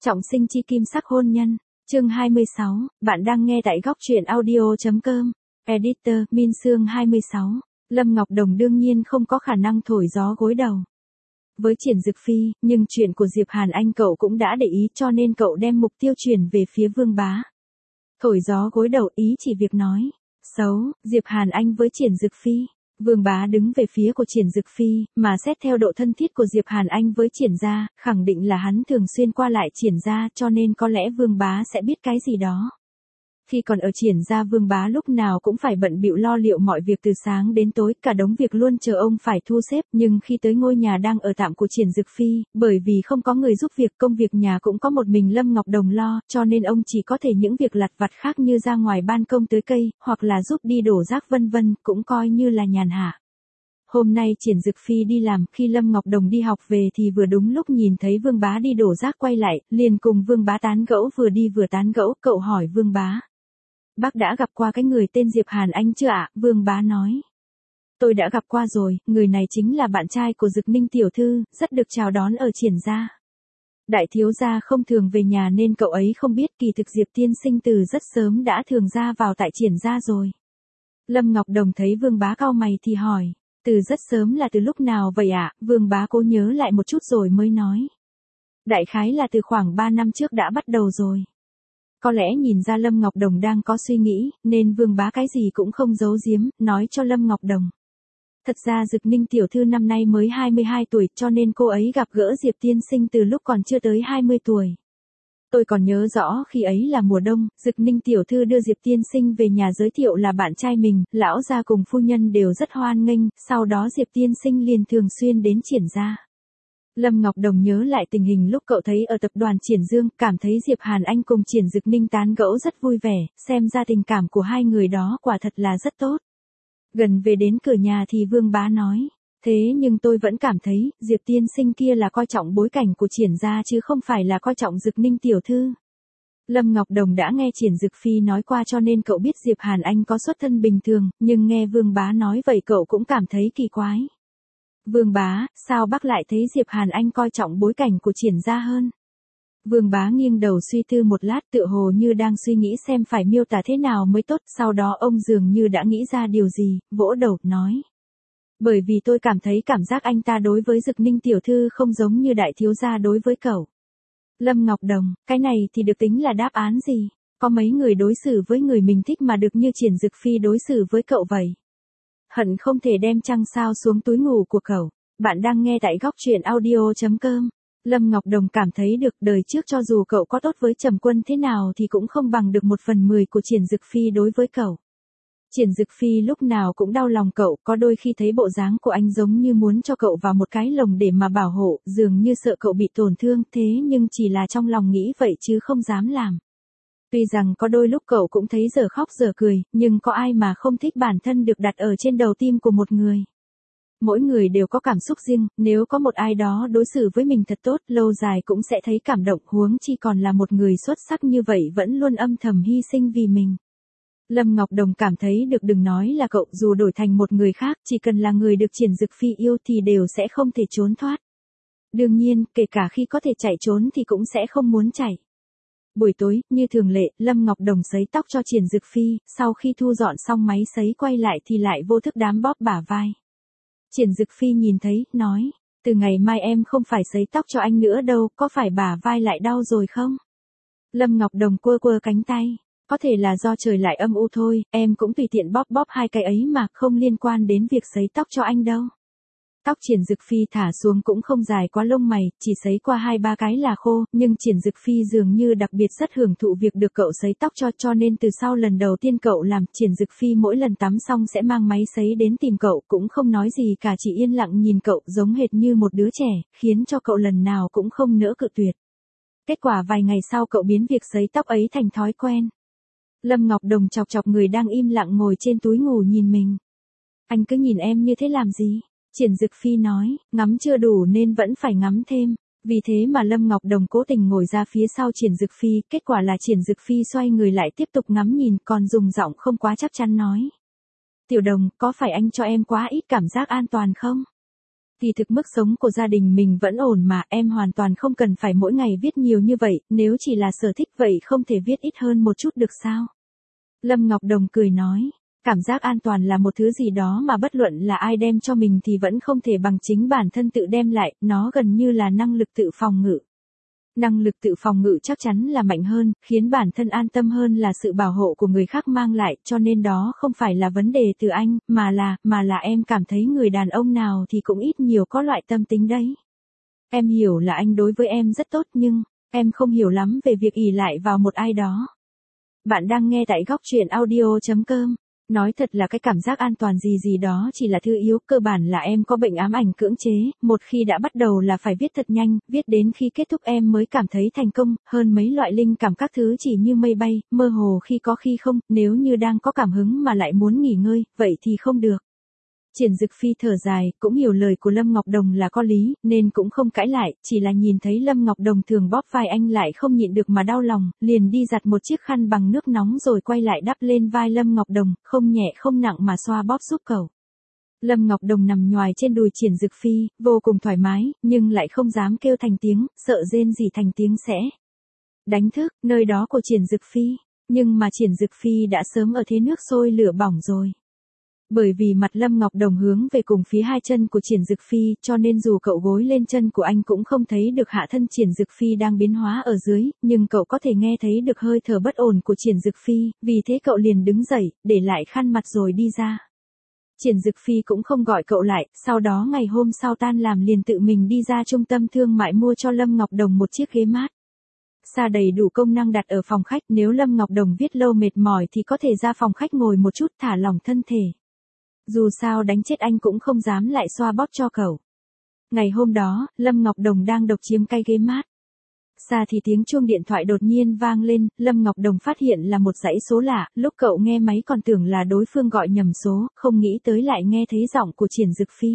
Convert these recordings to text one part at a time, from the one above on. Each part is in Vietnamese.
Trọng sinh chi kim sắc hôn nhân, chương 26, bạn đang nghe tại góc truyện audio.com, editor, Min Sương 26, Lâm Ngọc Đồng đương nhiên không có khả năng thổi gió gối đầu với Triển Dực Phi, nhưng chuyện của Diệp Hàn Anh cậu cũng đã để ý cho nên cậu đem mục tiêu chuyển về phía Vương Bá. Thổi gió gối đầu ý chỉ việc nói xấu, Diệp Hàn Anh với Triển Dực Phi. Vương Bá đứng về phía của Triển Dực Phi, mà xét theo độ thân thiết của Diệp Hàn Anh với Triển gia, khẳng định là hắn thường xuyên qua lại Triển gia cho nên có lẽ Vương Bá sẽ biết cái gì đó. Khi còn ở Triển gia Vương Bá lúc nào cũng phải bận bịu lo liệu mọi việc từ sáng đến tối, cả đống việc luôn chờ ông phải thu xếp, nhưng khi tới ngôi nhà đang ở tạm của Triển Dực Phi, bởi vì không có người giúp việc công việc nhà cũng có một mình Lâm Ngọc Đồng lo, cho nên ông chỉ có thể những việc lặt vặt khác như ra ngoài ban công tưới cây, hoặc là giúp đi đổ rác vân vân, cũng coi như là nhàn hạ. Hôm nay Triển Dực Phi đi làm, khi Lâm Ngọc Đồng đi học về thì vừa đúng lúc nhìn thấy Vương Bá đi đổ rác quay lại, liền cùng Vương Bá tán gẫu, vừa đi vừa tán gẫu, cậu hỏi Vương Bá. Bác đã gặp qua cái người tên Diệp Hàn Anh chưa ạ? Vương Bá nói. Tôi đã gặp qua rồi, người này chính là bạn trai của Dực Ninh tiểu thư, rất được chào đón ở Triển gia. Đại thiếu gia không thường về nhà nên cậu ấy không biết kỳ thực Diệp tiên sinh từ rất sớm đã thường ra vào tại Triển gia rồi. Lâm Ngọc Đồng thấy Vương Bá cau mày thì hỏi, từ rất sớm là từ lúc nào vậy ạ? Vương Bá cố nhớ lại một chút rồi mới nói. Đại khái là từ khoảng 3 năm trước đã bắt đầu rồi. Có lẽ nhìn ra Lâm Ngọc Đồng đang có suy nghĩ, nên Vương Bá cái gì cũng không giấu giếm, nói cho Lâm Ngọc Đồng. Thật ra Dực Ninh tiểu thư năm nay mới 22 tuổi, cho nên cô ấy gặp gỡ Diệp tiên sinh từ lúc còn chưa tới 20 tuổi. Tôi còn nhớ rõ khi ấy là mùa đông, Dực Ninh tiểu thư đưa Diệp tiên sinh về nhà giới thiệu là bạn trai mình, lão gia cùng phu nhân đều rất hoan nghênh, sau đó Diệp tiên sinh liền thường xuyên đến Triển gia. Lâm Ngọc Đồng nhớ lại tình hình lúc cậu thấy ở tập đoàn Triển Dương, cảm thấy Diệp Hàn Anh cùng Triển Dực Ninh tán gẫu rất vui vẻ, xem ra tình cảm của hai người đó quả thật là rất tốt. Gần về đến cửa nhà thì Vương Bá nói, thế nhưng tôi vẫn cảm thấy, Diệp tiên sinh kia là coi trọng bối cảnh của Triển gia chứ không phải là coi trọng Dực Ninh tiểu thư. Lâm Ngọc Đồng đã nghe Triển Dực Phi nói qua cho nên cậu biết Diệp Hàn Anh có xuất thân bình thường, nhưng nghe Vương Bá nói vậy cậu cũng cảm thấy kỳ quái. Vương Bá, sao bác lại thấy Diệp Hàn Anh coi trọng bối cảnh của Triển gia hơn? Vương Bá nghiêng đầu suy tư một lát, tựa hồ như đang suy nghĩ xem phải miêu tả thế nào mới tốt, sau đó ông dường như đã nghĩ ra điều gì, vỗ đầu, nói. Bởi vì tôi cảm thấy cảm giác anh ta đối với Dực Ninh tiểu thư không giống như đại thiếu gia đối với cậu. Lâm Ngọc Đồng, cái này thì được tính là đáp án gì? Có mấy người đối xử với người mình thích mà được như Triển Dực Phi đối xử với cậu vậy? Hận không thể đem trăng sao xuống túi ngủ của cậu. Bạn đang nghe tại góc truyện audio.com. Lâm Ngọc Đồng cảm thấy được đời trước cho dù cậu có tốt với Trầm Quân thế nào thì cũng không bằng được 1/10 của Triển Dực Phi đối với cậu. Triển Dực Phi lúc nào cũng đau lòng cậu, có đôi khi thấy bộ dáng của anh giống như muốn cho cậu vào một cái lồng để mà bảo hộ, dường như sợ cậu bị tổn thương, thế nhưng chỉ là trong lòng nghĩ vậy chứ không dám làm. Tuy rằng có đôi lúc cậu cũng thấy dở khóc dở cười, nhưng có ai mà không thích bản thân được đặt ở trên đầu tim của một người. Mỗi người đều có cảm xúc riêng, nếu có một ai đó đối xử với mình thật tốt, lâu dài cũng sẽ thấy cảm động, huống chi còn là một người xuất sắc như vậy vẫn luôn âm thầm hy sinh vì mình. Lâm Ngọc Đồng cảm thấy được, đừng nói là cậu, dù đổi thành một người khác, chỉ cần là người được Triển Dực Phi yêu thì đều sẽ không thể trốn thoát. Đương nhiên, kể cả khi có thể chạy trốn thì cũng sẽ không muốn chạy. Buổi tối, như thường lệ, Lâm Ngọc Đồng sấy tóc cho Triển Dực Phi, sau khi thu dọn xong máy sấy quay lại thì lại vô thức đám bóp bả vai. Triển Dực Phi nhìn thấy, nói, từ ngày mai em không phải sấy tóc cho anh nữa đâu, có phải bả vai lại đau rồi không? Lâm Ngọc Đồng quơ quơ cánh tay, có thể là do trời lại âm u thôi, em cũng tùy tiện bóp bóp hai cái ấy mà, không liên quan đến việc sấy tóc cho anh đâu. Tóc Triển Dực Phi thả xuống cũng không dài quá lông mày, chỉ sấy qua 2-3 cái là khô, nhưng Triển Dực Phi dường như đặc biệt rất hưởng thụ việc được cậu sấy tóc cho nên từ sau lần đầu tiên cậu làm, Triển Dực Phi mỗi lần tắm xong sẽ mang máy sấy đến tìm cậu, cũng không nói gì cả, chỉ yên lặng nhìn cậu giống hệt như một đứa trẻ, khiến cho cậu lần nào cũng không nỡ cự tuyệt. Kết quả vài ngày sau cậu biến việc sấy tóc ấy thành thói quen. Lâm Ngọc Đồng chọc chọc người đang im lặng ngồi trên túi ngủ nhìn mình. Anh cứ nhìn em như thế làm gì? Triển Dực Phi nói, ngắm chưa đủ nên vẫn phải ngắm thêm. Vì thế mà Lâm Ngọc Đồng cố tình ngồi ra phía sau Triển Dực Phi, kết quả là Triển Dực Phi xoay người lại tiếp tục ngắm nhìn, còn dùng giọng không quá chắc chắn nói. Tiểu Đồng, có phải anh cho em quá ít cảm giác an toàn không? Kỳ thực mức sống của gia đình mình vẫn ổn mà, em hoàn toàn không cần phải mỗi ngày viết nhiều như vậy, nếu chỉ là sở thích vậy không thể viết ít hơn một chút được sao? Lâm Ngọc Đồng cười nói, cảm giác an toàn là một thứ gì đó mà bất luận là ai đem cho mình thì vẫn không thể bằng chính bản thân tự đem lại, nó gần như là năng lực tự phòng ngự. Năng lực tự phòng ngự chắc chắn là mạnh hơn, khiến bản thân an tâm hơn là sự bảo hộ của người khác mang lại, cho nên đó không phải là vấn đề từ anh, mà là em cảm thấy người đàn ông nào thì cũng ít nhiều có loại tâm tính đấy. Em hiểu là anh đối với em rất tốt nhưng, em không hiểu lắm về việc ỷ lại vào một ai đó. Bạn đang nghe tại góc truyện audio.com. Nói thật là cái cảm giác an toàn gì đó chỉ là thứ yếu, cơ bản là em có bệnh ám ảnh cưỡng chế, một khi đã bắt đầu là phải viết thật nhanh, viết đến khi kết thúc em mới cảm thấy thành công, hơn mấy loại linh cảm các thứ chỉ như mây bay, mơ hồ khi có khi không, nếu như đang có cảm hứng mà lại muốn nghỉ ngơi, vậy thì không được. Triển Dực Phi thở dài, cũng hiểu lời của Lâm Ngọc Đồng là có lý, nên cũng không cãi lại, chỉ là nhìn thấy Lâm Ngọc Đồng thường bóp vai anh lại không nhịn được mà đau lòng, liền đi giặt một chiếc khăn bằng nước nóng rồi quay lại đắp lên vai Lâm Ngọc Đồng, không nhẹ không nặng mà xoa bóp giúp cậu. Lâm Ngọc Đồng nằm nhoài trên đùi Triển Dực Phi, vô cùng thoải mái, nhưng lại không dám kêu thành tiếng, sợ rên rỉ thành tiếng sẽ đánh thức nơi đó của Triển Dực Phi, nhưng mà Triển Dực Phi đã sớm ở thế nước sôi lửa bỏng rồi. Bởi vì mặt Lâm Ngọc Đồng hướng về cùng phía hai chân của Triển Dực Phi, cho nên dù cậu gối lên chân của anh cũng không thấy được hạ thân Triển Dực Phi đang biến hóa ở dưới, nhưng cậu có thể nghe thấy được hơi thở bất ổn của Triển Dực Phi, vì thế cậu liền đứng dậy, để lại khăn mặt rồi đi ra. Triển Dực Phi cũng không gọi cậu lại, sau đó ngày hôm sau tan làm liền tự mình đi ra trung tâm thương mại mua cho Lâm Ngọc Đồng một chiếc ghế mát. Xa đầy đủ công năng đặt ở phòng khách, nếu Lâm Ngọc Đồng viết lâu mệt mỏi thì có thể ra phòng khách ngồi một chút thả lỏng thân thể. Dù sao đánh chết anh cũng không dám lại xoa bóp cho cậu. Ngày hôm đó, Lâm Ngọc Đồng đang độc chiếm cái ghế mát. Xa thì tiếng chuông điện thoại đột nhiên vang lên, Lâm Ngọc Đồng phát hiện là một dãy số lạ, lúc cậu nghe máy còn tưởng là đối phương gọi nhầm số, không nghĩ tới lại nghe thấy giọng của Triển Dực Phi.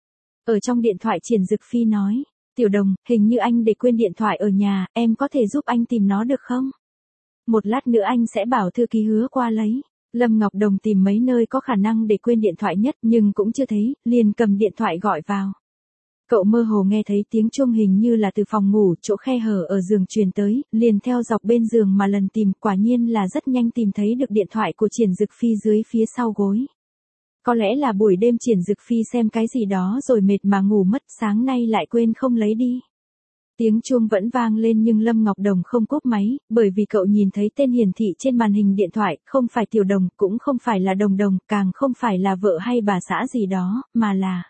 Ở trong điện thoại Triển Dực Phi nói, Tiểu Đồng, hình như anh để quên điện thoại ở nhà, em có thể giúp anh tìm nó được không? Một lát nữa anh sẽ bảo thư ký Hứa qua lấy. Lâm Ngọc Đồng tìm mấy nơi có khả năng để quên điện thoại nhất nhưng cũng chưa thấy, liền cầm điện thoại gọi vào. Cậu mơ hồ nghe thấy tiếng chuông hình như là từ phòng ngủ, chỗ khe hở ở giường truyền tới, liền theo dọc bên giường mà lần tìm, quả nhiên là rất nhanh tìm thấy được điện thoại của Triển Dực Phi dưới phía sau gối. Có lẽ là buổi đêm Triển Dực Phi xem cái gì đó rồi mệt mà ngủ mất, sáng nay lại quên không lấy đi. Tiếng chuông vẫn vang lên nhưng Lâm Ngọc Đồng không cúp máy, bởi vì cậu nhìn thấy tên hiển thị trên màn hình điện thoại, không phải Tiểu Đồng, cũng không phải là Đồng Đồng, càng không phải là vợ hay bà xã gì đó, mà là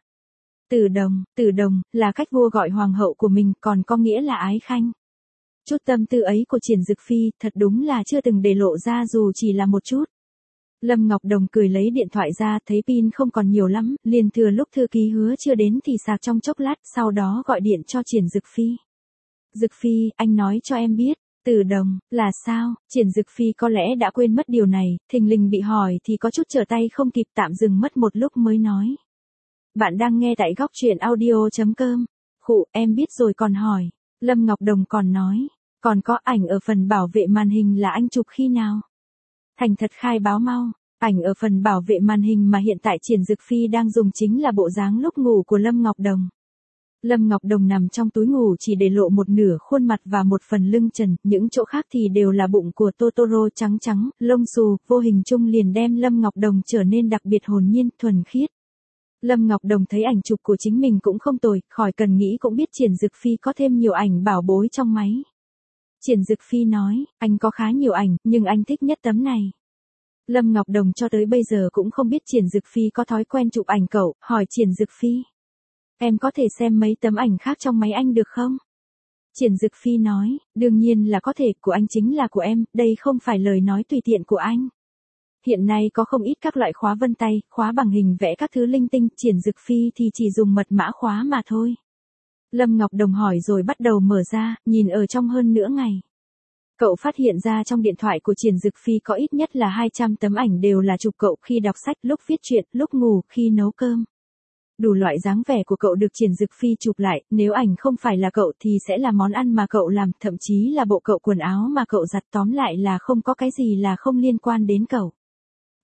Tử Đồng, là cách vua gọi hoàng hậu của mình, còn có nghĩa là ái khanh. Chút tâm tư ấy của Triển Dực Phi, thật đúng là chưa từng để lộ ra dù chỉ là một chút. Lâm Ngọc Đồng cười lấy điện thoại ra, thấy pin không còn nhiều lắm, liền thừa lúc thư ký Hứa chưa đến thì sạc trong chốc lát, sau đó gọi điện cho Triển Dực Phi. Dực Phi, anh nói cho em biết, Tử Đồng, là sao? Triển Dực Phi có lẽ đã quên mất điều này, thình lình bị hỏi thì có chút trở tay không kịp, tạm dừng mất một lúc mới nói. Bạn đang nghe tại góc truyện audio.com. Khụ, em biết rồi còn hỏi. Lâm Ngọc Đồng còn nói, còn có ảnh ở phần bảo vệ màn hình là anh chụp khi nào? Thành thật khai báo mau. Ảnh ở phần bảo vệ màn hình mà hiện tại Triển Dực Phi đang dùng chính là bộ dáng lúc ngủ của Lâm Ngọc Đồng. Lâm Ngọc Đồng nằm trong túi ngủ chỉ để lộ một nửa khuôn mặt và một phần lưng trần, những chỗ khác thì đều là bụng của Totoro trắng trắng, lông xù, vô hình chung liền đem Lâm Ngọc Đồng trở nên đặc biệt hồn nhiên, thuần khiết. Lâm Ngọc Đồng thấy ảnh chụp của chính mình cũng không tồi, khỏi cần nghĩ cũng biết Triển Dực Phi có thêm nhiều ảnh bảo bối trong máy. Triển Dực Phi nói, anh có khá nhiều ảnh, nhưng anh thích nhất tấm này. Lâm Ngọc Đồng cho tới bây giờ cũng không biết Triển Dực Phi có thói quen chụp ảnh cậu, hỏi Triển Dực Phi. Em có thể xem mấy tấm ảnh khác trong máy anh được không? Triển Dực Phi nói, đương nhiên là có thể, của anh chính là của em, đây không phải lời nói tùy tiện của anh. Hiện nay có không ít các loại khóa vân tay, khóa bằng hình vẽ các thứ linh tinh, Triển Dực Phi thì chỉ dùng mật mã khóa mà thôi. Lâm Ngọc Đồng hỏi rồi bắt đầu mở ra, nhìn ở trong hơn nửa ngày. Cậu phát hiện ra trong điện thoại của Triển Dực Phi có ít nhất là 200 tấm ảnh đều là chụp cậu khi đọc sách, lúc viết truyện, lúc ngủ, khi nấu cơm. Đủ loại dáng vẻ của cậu được Triển Dực Phi chụp lại, nếu ảnh không phải là cậu thì sẽ là món ăn mà cậu làm, thậm chí là bộ cậu quần áo mà cậu giặt, tóm lại là không có cái gì là không liên quan đến cậu.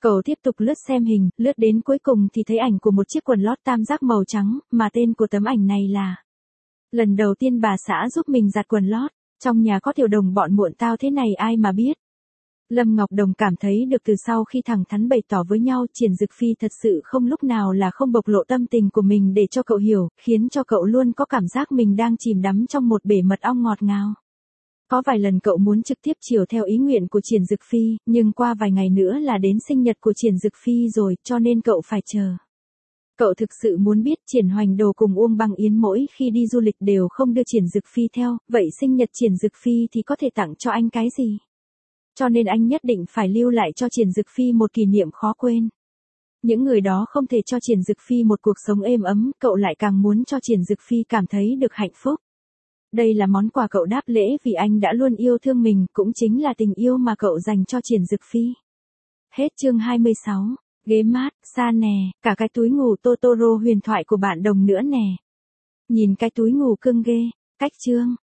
Cậu tiếp tục lướt xem hình, lướt đến cuối cùng thì thấy ảnh của một chiếc quần lót tam giác màu trắng, mà tên của tấm ảnh này là: lần đầu tiên bà xã giúp mình giặt quần lót, trong nhà có tiểu đồng bọn muộn tao thế này ai mà biết. Lâm Ngọc Đồng cảm thấy được từ sau khi thẳng thắn bày tỏ với nhau, Triển Dực Phi thật sự không lúc nào là không bộc lộ tâm tình của mình để cho cậu hiểu, khiến cho cậu luôn có cảm giác mình đang chìm đắm trong một bể mật ong ngọt ngào. Có vài lần cậu muốn trực tiếp chiều theo ý nguyện của Triển Dực Phi, nhưng qua vài ngày nữa là đến sinh nhật của Triển Dực Phi rồi, cho nên cậu phải chờ. Cậu thực sự muốn biết Triển Hoành Đồ cùng Uông Băng Yến mỗi khi đi du lịch đều không đưa Triển Dực Phi theo, vậy sinh nhật Triển Dực Phi thì có thể tặng cho anh cái gì? Cho nên anh nhất định phải lưu lại cho Triển Dực Phi một kỷ niệm khó quên. Những người đó không thể cho Triển Dực Phi một cuộc sống êm ấm, cậu lại càng muốn cho Triển Dực Phi cảm thấy được hạnh phúc. Đây là món quà cậu đáp lễ vì anh đã luôn yêu thương mình, cũng chính là tình yêu mà cậu dành cho Triển Dực Phi. Hết chương 26. Ghế mát, xa nè, cả cái túi ngủ Totoro huyền thoại của bạn Đồng nữa nè. Nhìn cái túi ngủ cưng ghê. Cách chương.